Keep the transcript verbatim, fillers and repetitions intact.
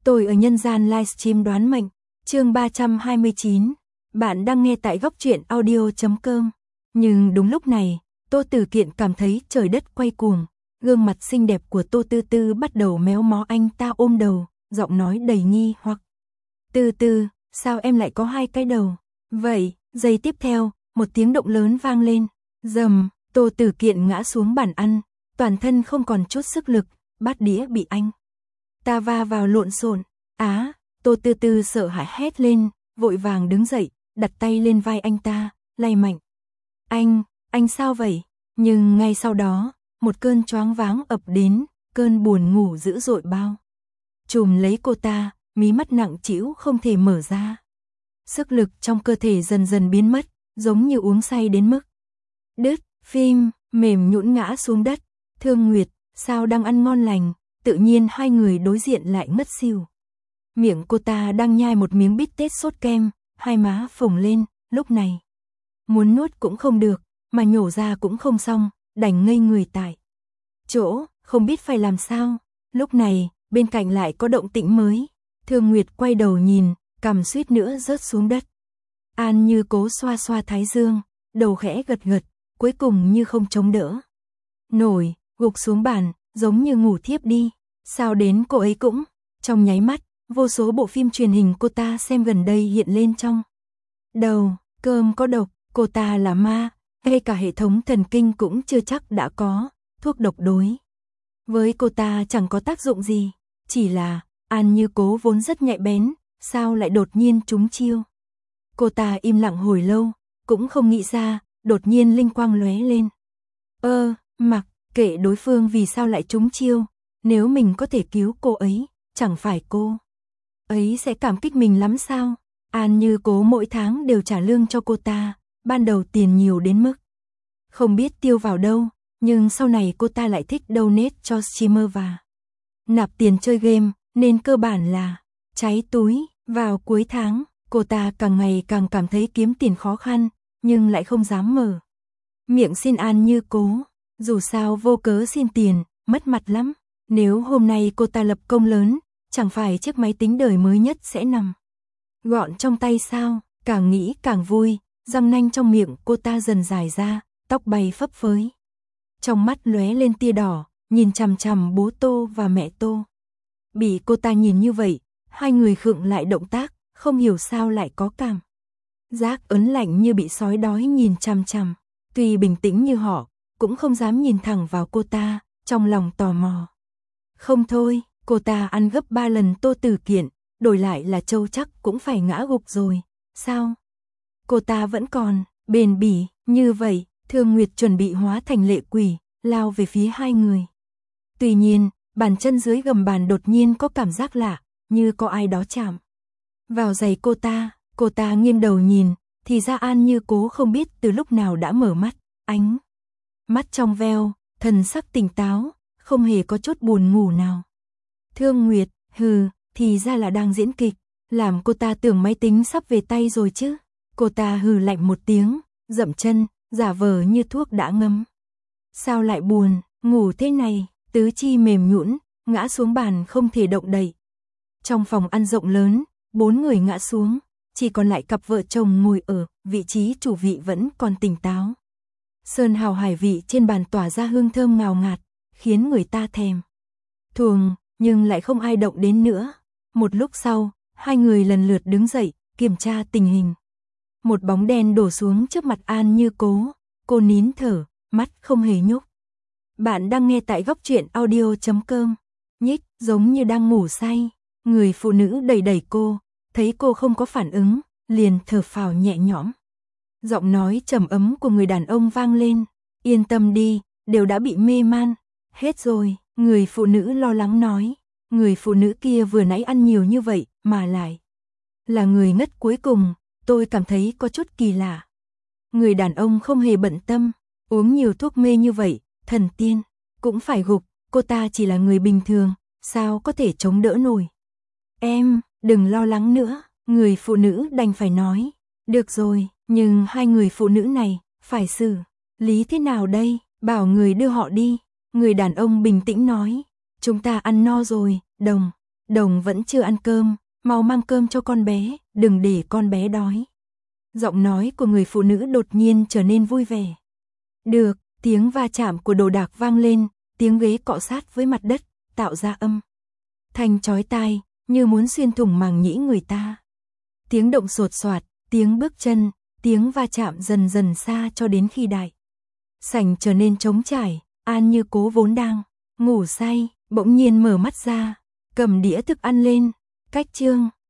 Tôi ở nhân gian livestream đoán mệnh, chương ba trăm hai mươi chín. Bạn đang nghe tại góc truyện audio chấm com. Nhưng đúng lúc này, Tô Tử Kiện cảm thấy trời đất quay cuồng, gương mặt xinh đẹp của Tô Tư Tư bắt đầu méo mó, anh ta ôm đầu, giọng nói đầy nghi hoặc. Tư Tư, sao em lại có hai cái đầu? Vậy, giây tiếp theo, một tiếng động lớn vang lên, rầm, Tô Tử Kiện ngã xuống bàn ăn, toàn thân không còn chút sức lực, bát đĩa bị anh ta va vào lộn xộn. Á, Tô Tư Tư sợ hãi hét lên, vội vàng đứng dậy, đặt tay lên vai anh ta, lay mạnh. Anh, anh sao vậy? Nhưng ngay sau đó, một cơn choáng váng ập đến, cơn buồn ngủ dữ dội bao trùm lấy cô ta, mí mắt nặng trĩu không thể mở ra. Sức lực trong cơ thể dần dần biến mất, giống như uống say đến mức đứt phim, mềm nhũn ngã xuống đất. Thương Nguyệt, sao đang ăn ngon lành, tự nhiên hai người đối diện lại ngất xỉu. Miệng cô ta đang nhai một miếng bít tết sốt kem, hai má phồng lên, lúc này muốn nuốt cũng không được, mà nhổ ra cũng không xong, đành ngây người tại chỗ, không biết phải làm sao. Lúc này, bên cạnh lại có động tĩnh mới. Thương Nguyệt quay đầu nhìn, cằm suýt nữa rớt xuống đất. An Như Cố xoa xoa thái dương, đầu khẽ gật gật, cuối cùng như không chống đỡ nổi, gục xuống bàn, giống như ngủ thiếp đi. Sao đến cô ấy cũng, trong nháy mắt, vô số bộ phim truyền hình cô ta xem gần đây hiện lên trong đầu. Cơm có độc, cô ta là ma, ngay cả hệ thống thần kinh cũng chưa chắc đã có, thuốc độc đối với cô ta chẳng có tác dụng gì, chỉ là An Như Cố vốn rất nhạy bén, sao lại đột nhiên trúng chiêu. Cô ta im lặng hồi lâu, cũng không nghĩ ra, đột nhiên linh quang lóe lên. Ơ, mặc kệ đối phương vì sao lại trúng chiêu, nếu mình có thể cứu cô ấy, chẳng phải cô ấy sẽ cảm kích mình lắm sao? An Như Cố mỗi tháng đều trả lương cho cô ta, ban đầu tiền nhiều đến mức không biết tiêu vào đâu, nhưng sau này cô ta lại thích donate cho streamer và nạp tiền chơi game, nên cơ bản là cháy túi. Vào cuối tháng, cô ta càng ngày càng cảm thấy kiếm tiền khó khăn, nhưng lại không dám mở miệng xin An Như Cố, dù sao vô cớ xin tiền, mất mặt lắm. Nếu hôm nay cô ta lập công lớn, chẳng phải chiếc máy tính đời mới nhất sẽ nằm gọn trong tay sao? Càng nghĩ càng vui, răng nanh trong miệng cô ta dần dài ra, tóc bay phấp phới. Trong mắt lóe lên tia đỏ, nhìn chằm chằm bố Tô và mẹ Tô. Bị cô ta nhìn như vậy, hai người khựng lại động tác, không hiểu sao lại có cảm giác ớn lạnh như bị sói đói nhìn chằm chằm. Tuy bình tĩnh như họ, cũng không dám nhìn thẳng vào cô ta, trong lòng tò mò. Không thôi, cô ta ăn gấp ba lần Tô Tử Kiện, đổi lại là Châu chắc cũng phải ngã gục rồi. Sao? Cô ta vẫn còn bền bỉ như vậy. Thương Nguyệt chuẩn bị hóa thành lệ quỷ, lao về phía hai người. Tuy nhiên, bàn chân dưới gầm bàn đột nhiên có cảm giác lạ, như có ai đó chạm vào giày cô ta. Cô ta nghiêng đầu nhìn, thì ra An Như Cố không biết từ lúc nào đã mở mắt, ánh mắt trong veo, thần sắc tỉnh táo, không hề có chút buồn ngủ nào. Thương Nguyệt, hừ, thì ra là đang diễn kịch, làm cô ta tưởng máy tính sắp về tay rồi chứ. Cô ta hừ lạnh một tiếng, dậm chân, giả vờ như thuốc đã ngấm. Sao lại buồn, ngủ thế này? Tứ chi mềm nhũn, ngã xuống bàn không thể động đậy. Trong phòng ăn rộng lớn, bốn người ngã xuống, chỉ còn lại cặp vợ chồng ngồi ở vị trí chủ vị vẫn còn tỉnh táo. Sơn hào hải vị trên bàn tỏa ra hương thơm ngào ngạt, khiến người ta thèm thuồng, nhưng lại không ai động đến nữa. Một lúc sau, hai người lần lượt đứng dậy, kiểm tra tình hình. Một bóng đen đổ xuống trước mặt An Như Cố, cô nín thở, mắt không hề nhúc. Bạn đang nghe tại góc truyện audio chấm com. Nhích, giống như đang ngủ say. Người phụ nữ đẩy đẩy cô, thấy cô không có phản ứng, liền thở phào nhẹ nhõm. Giọng nói trầm ấm của người đàn ông vang lên. Yên tâm đi, đều đã bị mê man. Hết rồi, người phụ nữ lo lắng nói. Người phụ nữ kia vừa nãy ăn nhiều như vậy, mà lại là người ngất cuối cùng, tôi cảm thấy có chút kỳ lạ. Người đàn ông không hề bận tâm, uống nhiều thuốc mê như vậy, thần tiên cũng phải gục, cô ta chỉ là người bình thường, sao có thể chống đỡ nổi. Em, đừng lo lắng nữa, người phụ nữ đành phải nói. Được rồi, nhưng hai người phụ nữ này, phải xử lý thế nào đây? Bảo người đưa họ đi. Người đàn ông bình tĩnh nói. Chúng ta ăn no rồi, đồng Đồng vẫn chưa ăn cơm, mau mang cơm cho con bé, đừng để con bé đói. Giọng nói của người phụ nữ đột nhiên trở nên vui vẻ. Được, tiếng va chạm của đồ đạc vang lên, tiếng ghế cọ sát với mặt đất, tạo ra âm thanh chói tai, như muốn xuyên thủng màng nhĩ người ta. Tiếng động sột soạt, tiếng bước chân, tiếng va chạm dần dần xa cho đến khi đại sảnh trở nên trống trải. An Như Cố vốn đang ngủ say, bỗng nhiên mở mắt ra, cầm đĩa thức ăn lên, cách chương